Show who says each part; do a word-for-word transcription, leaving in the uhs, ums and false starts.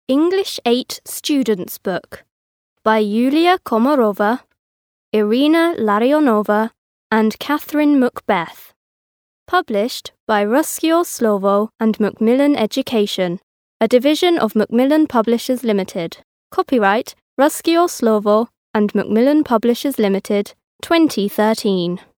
Speaker 1: English eight Students Book by Yulia Komorova, Irina Larionova and Catherine Macbeth. Published by Ruskio Slovo and Macmillan Education, a division of Macmillan Publishers Limited. Copyright Ruskio Slovo and Macmillan Publishers Limited, twenty thirteen.